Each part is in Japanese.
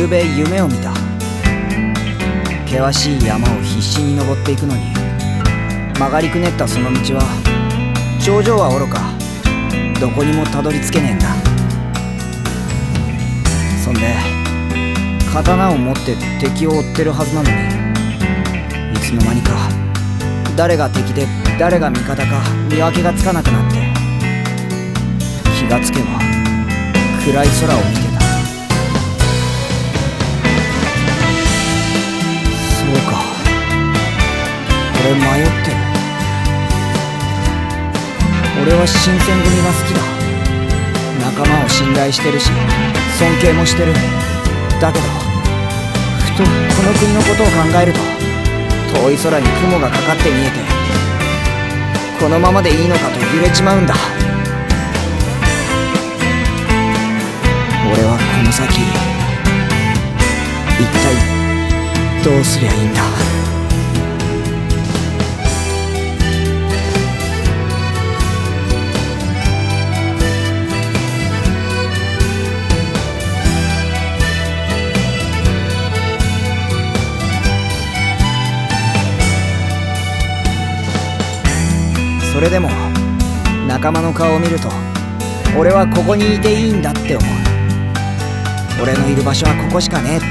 夕べ夢を見た。険しい山を必死に登っていくのに、曲がりくねったその道は頂上はおろかどこにもたどり着けねえんだ。そんで刀を持って敵を追ってるはずなのに、いつの間にか誰が敵で誰が味方か見分けがつかなくなって、気がつけば暗い空を見てた。そうか、俺迷ってる。俺は新選組が好きだ。仲間を信頼してるし尊敬もしてる。だけどふとこの国のことを考えると、遠い空に雲がかかって見えて、このままでいいのかと揺れちまうんだ。俺はこの先一体どうすりゃいいんだ。それでも仲間の顔を見ると、俺はここにいていいんだって思う。俺のいる場所はここしかねえって。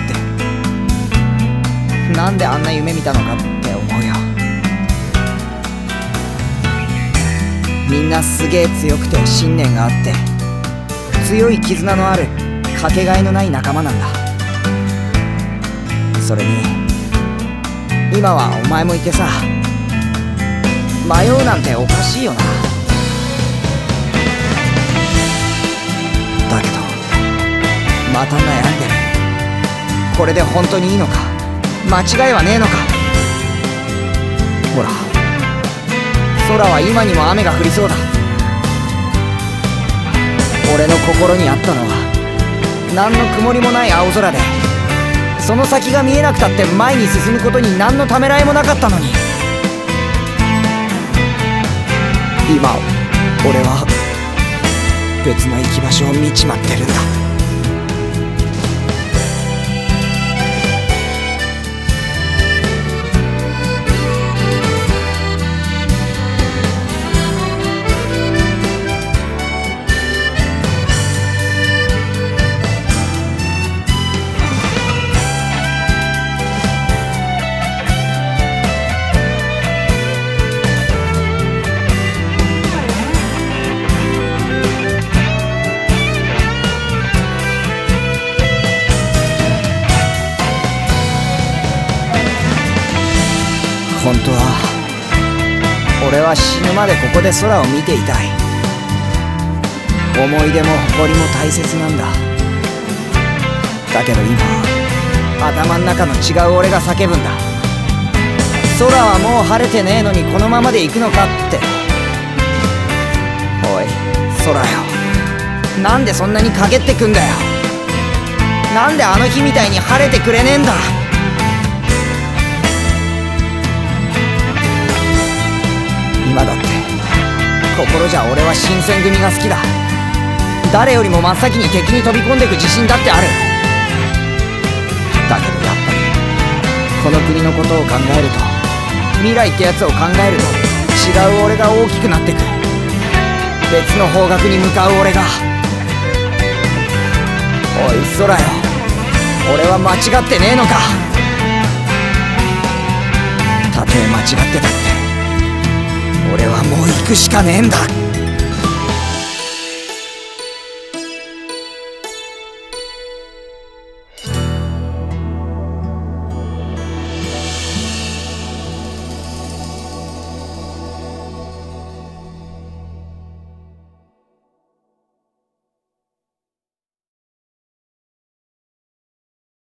なんであんな夢見たのかって思うよ。みんなすげえ強くて信念があって、強い絆のあるかけがえのない仲間なんだ。それに今はお前もいてさ、迷うなんておかしいよな。だけどまた悩んでる。これで本当にいいのか、間違いはねえのか。ほら、空は今にも雨が降りそうだ。俺の心にあったのは何の曇りもない青空で、その先が見えなくたって前に進むことに何のためらいもなかったのに、今俺は別の行き場所を見ちまってるんだ。本当は俺は死ぬまでここで空を見ていたい。思い出も誇りも大切なんだ。だけど今頭の中の違う俺が叫ぶんだ。空はもう晴れてねえのにこのままで行くのかって。おい空よ、なんでそんなに陰ってくんだよ。なんであの日みたいに晴れてくれねえんだ。今だって心じゃ俺は新選組が好きだ。誰よりも真っ先に敵に飛び込んでく自信だってある。だけどやっぱりこの国のことを考えると、未来ってやつを考えると、違う俺が大きくなってく。別の方角に向かう俺が。おい空よ、俺は間違ってねえのか。たとえ間違ってたって俺はもう行くしかねえんだ。